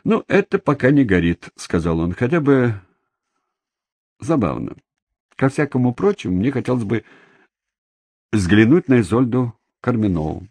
«Ну, это пока не горит», — сказал он, — «хотя бы забавно. Ко всякому прочему, мне хотелось бы взглянуть на Изольду Карменову».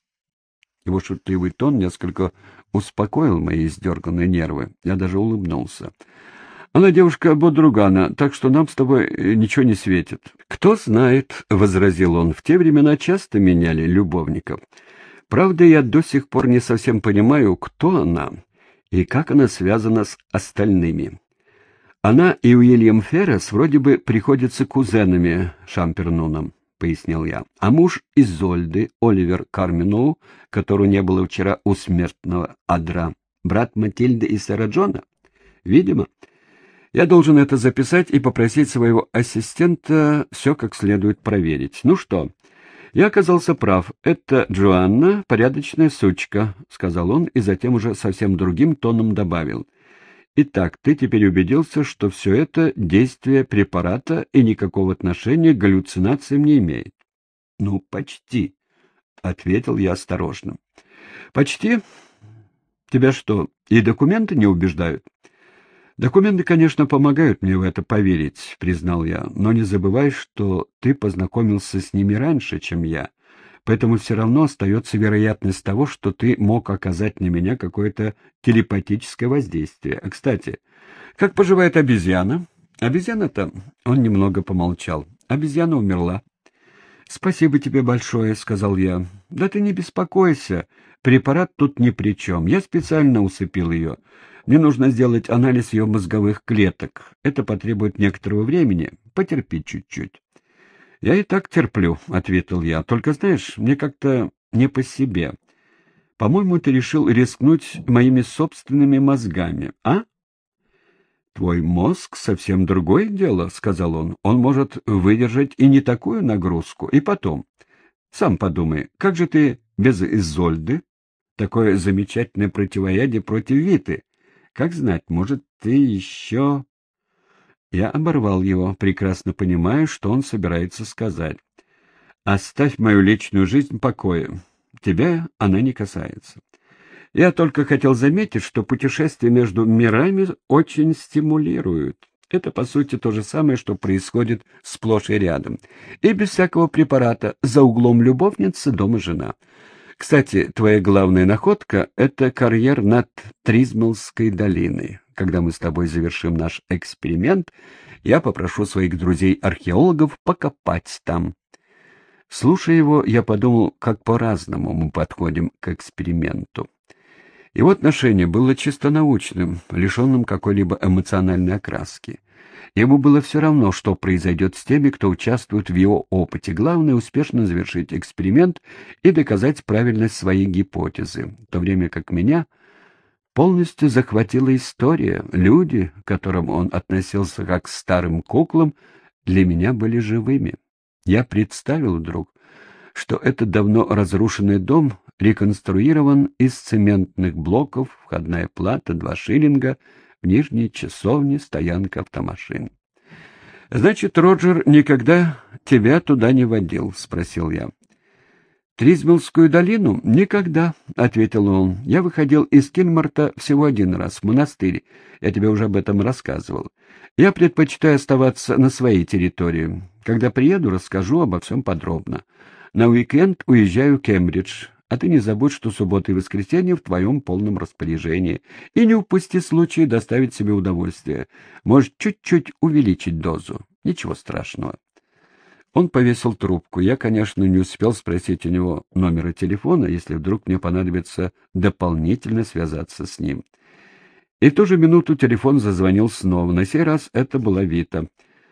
Его шутливый тон несколько успокоил мои издерганные нервы. Я даже улыбнулся. «Она девушка Бодругана, так что нам с тобой ничего не светит». «Кто знает», — возразил он, — «в те времена часто меняли любовников. Правда, я до сих пор не совсем понимаю, кто она и как она связана с остальными. Она и Уильям Феррес вроде бы приходятся кузенами Шампернуном», — пояснил я. «А муж Изольды, Оливер Карменоу, которого не было вчера у смертного адра, брат Матильды и сэра Джона? Видимо. Я должен это записать и попросить своего ассистента все как следует проверить. Ну что, я оказался прав. Это Джоанна, порядочная сучка», — сказал он и затем уже совсем другим тоном добавил. «Итак, ты теперь убедился, что все это действие препарата и никакого отношения к галлюцинациям не имеет?» «Ну, почти», — ответил я осторожно. «Почти? Тебя что, и документы не убеждают?» «Документы, конечно, помогают мне в это поверить», — признал я, «но не забывай, что ты познакомился с ними раньше, чем я, поэтому все равно остается вероятность того, что ты мог оказать на меня какое-то телепатическое воздействие. А, кстати, как поживает обезьяна?» «Обезьяна-то...» — он немного помолчал. «Обезьяна умерла». «Спасибо тебе большое», — сказал я. «Да ты не беспокойся, препарат тут ни при чем. Я специально усыпил ее. Мне нужно сделать анализ ее мозговых клеток. Это потребует некоторого времени. Потерпи чуть-чуть». «Я и так терплю», — ответил я. «Только, знаешь, мне как-то не по себе. По-моему, ты решил рискнуть моими собственными мозгами, а?» «Твой мозг — совсем другое дело», — сказал он. «Он может выдержать и не такую нагрузку. И потом, сам подумай, как же ты без Изольды? Такое замечательное противоядие против Виты. Как знать, может, ты еще...» Я оборвал его, прекрасно понимая, что он собирается сказать. «Оставь мою личную жизнь в покое. Тебя она не касается. Я только хотел заметить, что путешествия между мирами очень стимулируют. Это, по сути, то же самое, что происходит сплошь и рядом. И без всякого препарата. За углом любовница, дома жена. Кстати, твоя главная находка — это карьер над Тризмелской долиной. Когда мы с тобой завершим наш эксперимент, я попрошу своих друзей-археологов покопать там». Слушая его, я подумал, как по-разному мы подходим к эксперименту. Его отношение было чисто научным, лишенным какой-либо эмоциональной окраски. Ему было все равно, что произойдет с теми, кто участвует в его опыте. Главное — успешно завершить эксперимент и доказать правильность своей гипотезы, в то время как меня полностью захватила история. Люди, к которым он относился как к старым куклам, для меня были живыми. Я представил вдруг, что этот давно разрушенный дом реконструирован из цементных блоков, входная плата 2 шиллинга, в нижней часовне стоянка автомашин. «Значит, Роджер никогда тебя туда не водил?» — спросил я. «Тризмелскую долину? Никогда», — ответил он. «Я выходил из Килмарта всего 1 раз, в монастырь. Я тебе уже об этом рассказывал. Я предпочитаю оставаться на своей территории. Когда приеду, расскажу обо всем подробно. На уикенд уезжаю в Кембридж, а ты не забудь, что суббота и воскресенье в твоем полном распоряжении. И не упусти случай доставить себе удовольствие. Можешь чуть-чуть увеличить дозу. Ничего страшного». Он повесил трубку. Я, конечно, не успел спросить у него номера телефона, если вдруг мне понадобится дополнительно связаться с ним. И в ту же минуту телефон зазвонил снова. На сей раз это была Вита.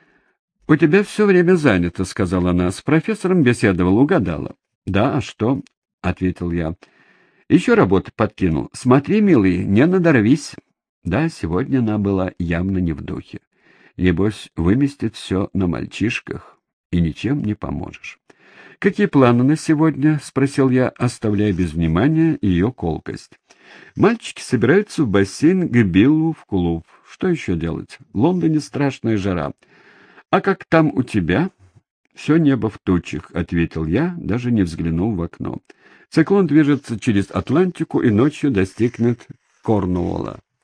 «У тебя все время занято», — сказала она. «С профессором беседовал, угадала». «Да, а что?» — ответил я. «Еще работу подкинул. Смотри, милый, не надорвись». Да, сегодня она была явно не в духе. Небось, выместит все на мальчишках, и ничем не поможешь. «Какие планы на сегодня?» — спросил я, оставляя без внимания ее колкость. «Мальчики собираются в бассейн к Биллу в клуб. Что еще делать? В Лондоне страшная жара. А как там у тебя?» «Все небо в тучах», — ответил я, даже не взглянув в окно. «Циклон движется через Атлантику и ночью достигнет Корнуолла.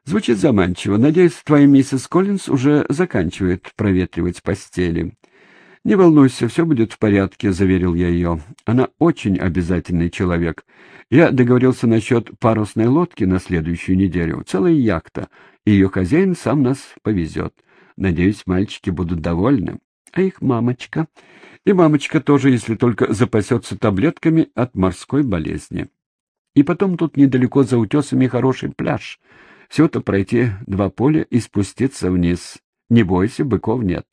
Звучит заманчиво. Надеюсь, твоя миссис Коллинз уже заканчивает проветривать постели. «Не волнуйся, все будет в порядке», — заверил я ее. «Она очень обязательный человек. Я договорился насчет парусной лодки на следующую неделю. Целая яхта, и ее хозяин сам нас повезет. Надеюсь, мальчики будут довольны. А их мамочка? И мамочка тоже, если только запасется таблетками от морской болезни. И потом тут недалеко за утесами хороший пляж. Всего-то пройти 2 поля и спуститься вниз. Не бойся, быков нет».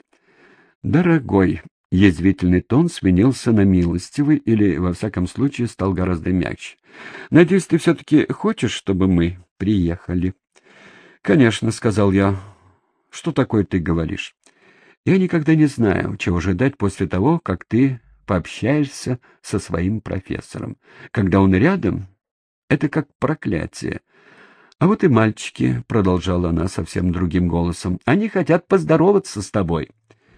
«Дорогой», — язвительный тон сменился на милостивый или, во всяком случае, стал гораздо мягче. «Надеюсь, ты все-таки хочешь, чтобы мы приехали?» «Конечно», — сказал я. «Что такое ты говоришь? Я никогда не знаю, чего ожидать после того, как ты пообщаешься со своим профессором. Когда он рядом, это как проклятие. А вот и мальчики», — продолжала она совсем другим голосом, — «они хотят поздороваться с тобой».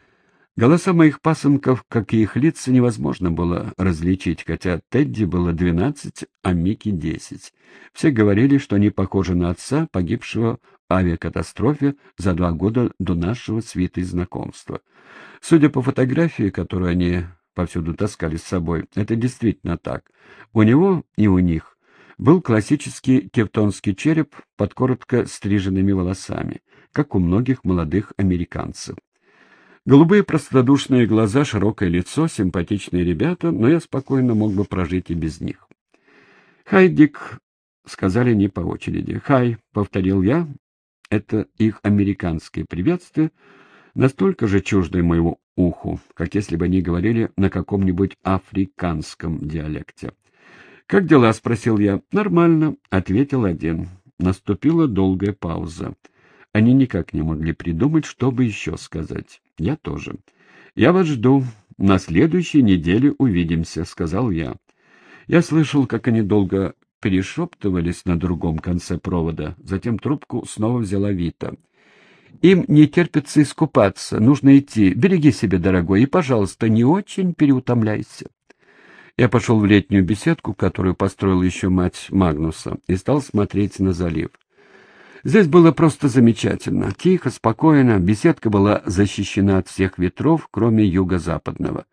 Голоса моих пасынков, как и их лица, невозможно было различить, хотя Тедди было 12, а Микки 10. Все говорили, что они похожи на отца, погибшего в авиакатастрофе за 2 года до нашего с Витой знакомства. Судя по фотографии, которую они повсюду таскали с собой, это действительно так. У него и у них был классический тевтонский череп под коротко стриженными волосами, как у многих молодых американцев. Голубые простодушные глаза, широкое лицо, симпатичные ребята, но я спокойно мог бы прожить и без них. «Хай, Дик», — сказали они по очереди. «Хай», — повторил я, — это их американское приветствие, настолько же чуждое моему уху, как если бы они говорили на каком-нибудь африканском диалекте. «Как дела?» — спросил я. «Нормально», — ответил один. Наступила долгая пауза. Они никак не могли придумать, что бы еще сказать. Я тоже. «Я вас жду. На следующей неделе увидимся», — сказал я. Я слышал, как они долго перешептывались на другом конце провода. Затем трубку снова взяла Вита. «Им не терпится искупаться. Нужно идти. Береги себя, дорогой, и, пожалуйста, не очень переутомляйся». Я пошел в летнюю беседку, которую построила еще мать Магнуса, и стал смотреть на залив. Здесь было просто замечательно. Тихо, спокойно, беседка была защищена от всех ветров, кроме юго-западного.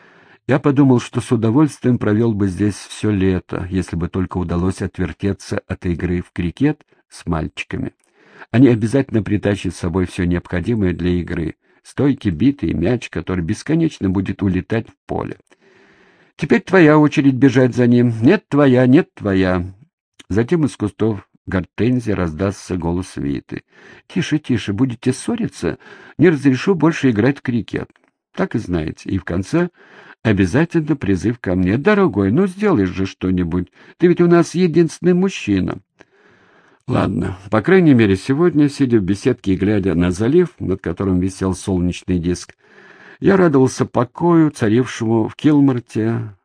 Я подумал, что с удовольствием провел бы здесь все лето, если бы только удалось отвертеться от игры в крикет с мальчиками. Они обязательно притащат с собой все необходимое для игры — стойки, биты и мяч, который бесконечно будет улетать в поле. «Теперь твоя очередь бежать за ним. Нет, твоя, нет, твоя». Затем из кустов гортензии раздастся голос Виты. «Тише, тише, будете ссориться? Не разрешу больше играть в крикет». Так и знаете. И в конце обязательно призыв ко мне. «Дорогой, ну сделай же что-нибудь. Ты ведь у нас единственный мужчина». Ладно, по крайней мере, сегодня, сидя в беседке и глядя на залив, над которым висел солнечный диск, я радовался покою, царившему в Килмерте.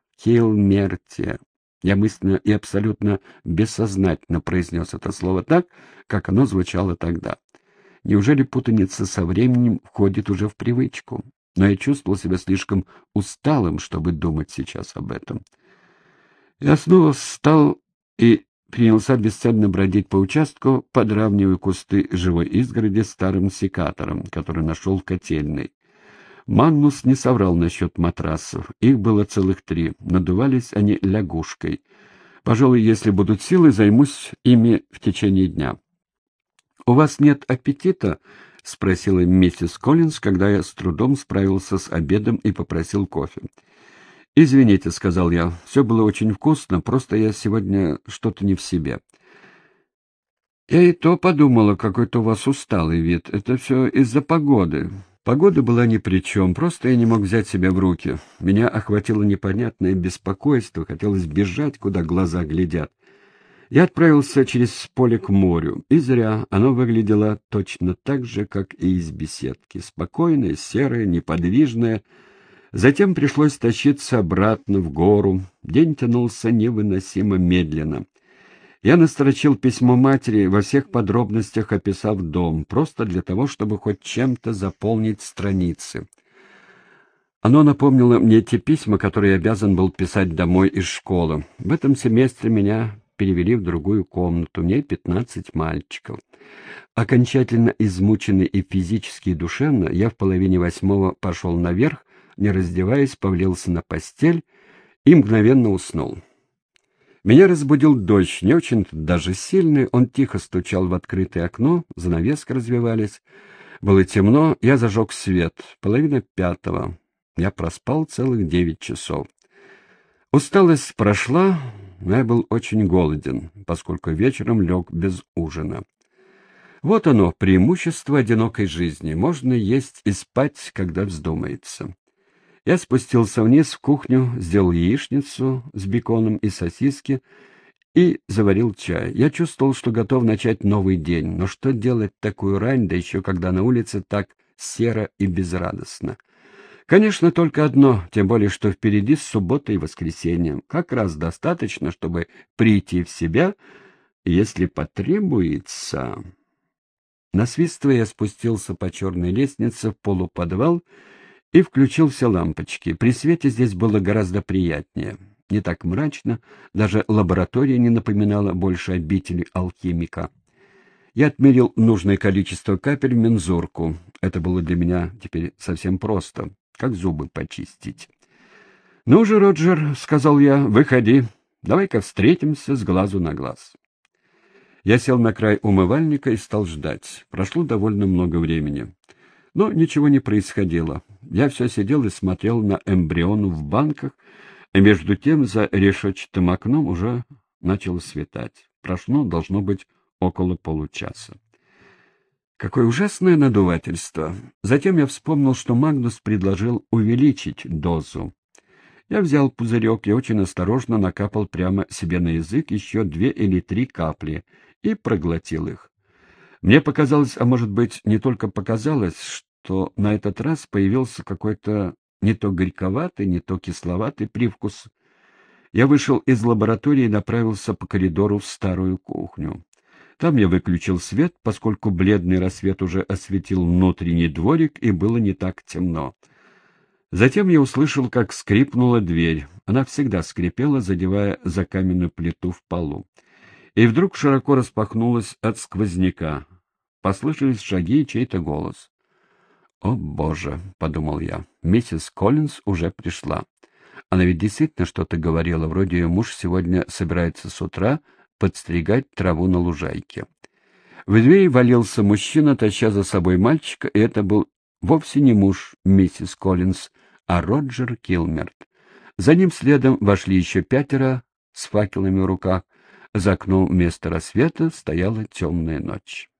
Я мысленно и абсолютно бессознательно произнес это слово так, как оно звучало тогда. Неужели путаница со временем входит уже в привычку? Но я чувствовал себя слишком усталым, чтобы думать сейчас об этом. Я снова встал и принялся бесцельно бродить по участку, подравнивая кусты живой изгороди старым секатором, который нашел в котельной. Магнус не соврал насчет матрасов. Их было целых 3. Надувались они лягушкой. Пожалуй, если будут силы, займусь ими в течение дня. «У вас нет аппетита?» — спросила миссис Коллинз, когда я с трудом справился с обедом и попросил кофе. «Извините», — сказал я, — «все было очень вкусно, просто я сегодня что-то не в себе». «Я и то подумала, какой-то у вас усталый вид. Это все из-за погоды». Погода была ни при чем, просто я не мог взять себя в руки. Меня охватило непонятное беспокойство, хотелось бежать, куда глаза глядят. Я отправился через поле к морю, и зря. Оно выглядело точно так же, как и из беседки. Спокойное, серое, неподвижное. Затем пришлось тащиться обратно в гору. День тянулся невыносимо медленно. Я настрочил письмо матери, во всех подробностях описав дом, просто для того, чтобы хоть чем-то заполнить страницы. Оно напомнило мне те письма, которые я обязан был писать домой из школы. В этом семестре меня перевели в другую комнату, мне 15 мальчиков. Окончательно измученный и физически, и душевно, я в половине 8 пошел наверх, не раздеваясь, повалился на постель и мгновенно уснул. Меня разбудил дождь, не очень даже сильный, он тихо стучал в открытое окно, занавески развивались. Было темно, я зажег свет, 4:30. Я проспал целых 9 часов. Усталость прошла, но я был очень голоден, поскольку вечером лег без ужина. Вот оно, преимущество одинокой жизни. Можно есть и спать, когда вздумается. Я спустился вниз в кухню, сделал яичницу с беконом и сосиски и заварил чай. Я чувствовал, что готов начать новый день, но что делать такую рань, да еще когда на улице так серо и безрадостно? Конечно, только одно, тем более, что впереди суббота и воскресенье. Как раз достаточно, чтобы прийти в себя, если потребуется. Насвистывая, я спустился по черной лестнице в полуподвал и включил все лампочки. При свете здесь было гораздо приятнее. Не так мрачно, даже лаборатория не напоминала больше обители алхимика. Я отмерил нужное количество капель в мензурку. Это было для меня теперь совсем просто, как зубы почистить. «Ну же, Роджер, — сказал я, — выходи, давай-ка встретимся с глазу на глаз». Я сел на край умывальника и стал ждать. Прошло довольно много времени. Но ничего не происходило. Я все сидел и смотрел на эмбриону в банках, и между тем за решетчатым окном уже начало светать. Прошло, должно быть, около получаса. Какое ужасное надувательство! Затем я вспомнил, что Магнус предложил увеличить дозу. Я взял пузырек и очень осторожно накапал прямо себе на язык еще 2 или 3 капли и проглотил их. Мне показалось, а может быть, не только показалось, что на этот раз появился какой-то не то горьковатый, не то кисловатый привкус. Я вышел из лаборатории и направился по коридору в старую кухню. Там я выключил свет, поскольку бледный рассвет уже осветил внутренний дворик и было не так темно. Затем я услышал, как скрипнула дверь. Она всегда скрипела, задевая за каменную плиту в полу. И вдруг широко распахнулась от сквозняка. Послышались шаги и чей-то голос. «О, Боже!» — подумал я. Миссис Коллинз уже пришла. Она ведь действительно что-то говорила, вроде ее муж сегодня собирается с утра подстригать траву на лужайке. В дверь валился мужчина, таща за собой мальчика, и это был вовсе не муж миссис Коллинз, а Роджер Килмерт. За ним следом вошли еще 5 с факелами в руках. За окном вместо рассвета стояла темная ночь.